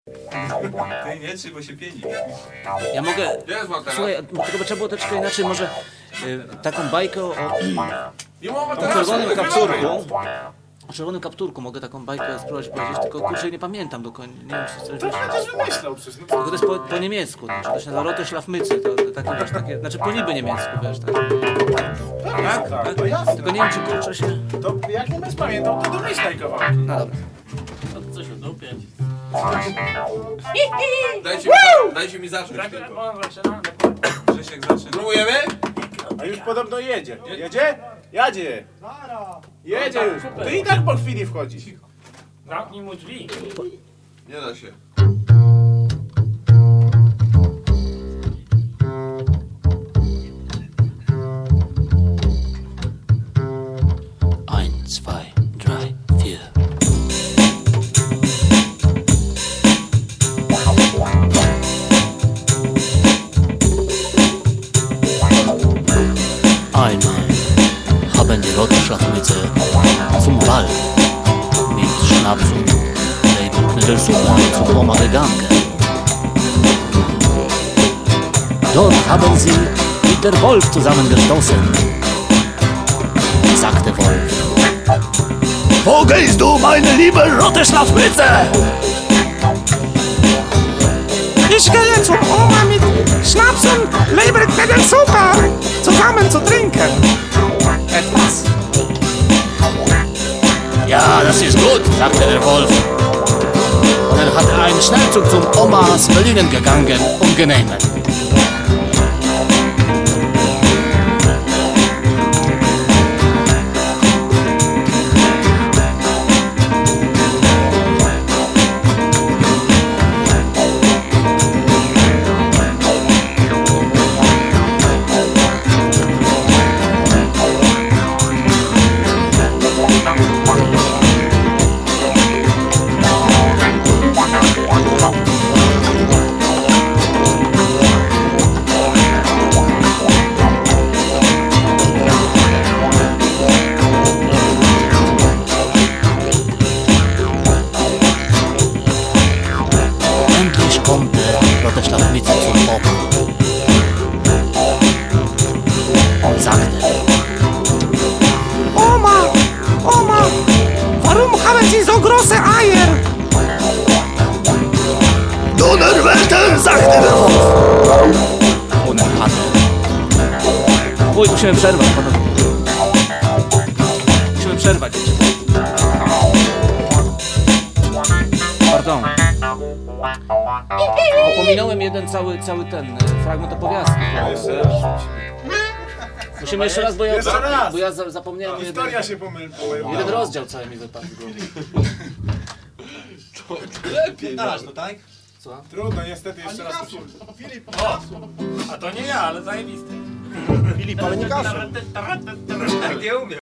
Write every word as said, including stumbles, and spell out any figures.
Ty nie trzyj, bo się pieni. Ja mogę... Jest ma teraz. Słuchaj, tylko by trzeba było troszeczkę inaczej, może y, taką bajkę o, Nie ma o teraz. czerwonym kapturku. O czerwonym kapturku mogę taką bajkę spróbować powiedzieć, tylko kurczę nie pamiętam do końca. Nie wiem, czy coś... To przecież wymyślał przecież. No Tylko to jest po, po niemiecku, no, to się nazywa Rote Szlafmycy, to, to takie, wiesz, takie, znaczy po niby niemiecku, wiesz, tak. tak, tak, to jasne. Tylko nie wiem, czy kurczę się... To jak nie będziesz pamiętał, to domyślaj kawałki. No dobra. No to coś udupieć. Dajcie mi, dajcie mi zacząć Tak, tylko. on zaczyna. Grzesiek zaczyna. Próbujemy? A już podobno jedzie. Jedzie? Jadzie. Jedzie już. Ty i tak po chwili wchodzisz. Zamknij mu drzwi. Nie da się. Ein, zwei, drei, vier. Einmal haben die roten Schlafmütze zum Ball mit Schnaps und Knödelsuppe zum Oma gegangen. Dort haben sie mit der Wolf zusammengestoßen, sagte Wolf. Wo gehst du, meine liebe rote Schlafmütze? Ich gehe zur Oma mit Schnaps und Leberknödelsuppe zusammen zu trinken. Etwas. Ja, das ist gut, sagte der Wolf. Und dann hat er einen Schnellzug zum Omas Berlinen gegangen, um genehmen. Endlich kommt der rote Schlafmütze zum Opa und sagte: Oma, Oma, warum haben Sie so große Eier? Donnerwetter, sagte der Wolf. Und er hatte... Wuj, musimy przerwać, panowie. Musimy przerwać. Pardon. Bo pominąłem jeden cały, cały ten e, fragment opowiastki. Musimy jeszcze raz, bo ja, Jeszcze raz. bo ja za- zapomniałem jeden, Historia się pomyl- pomyliła. jeden rozdział cały mi wypadł. Lepiej. No tak? Co? Trudno, niestety jeszcze raz. A to nie ja, ale zajebisty. Filip, ale nie kaszł. Tak nie umiem.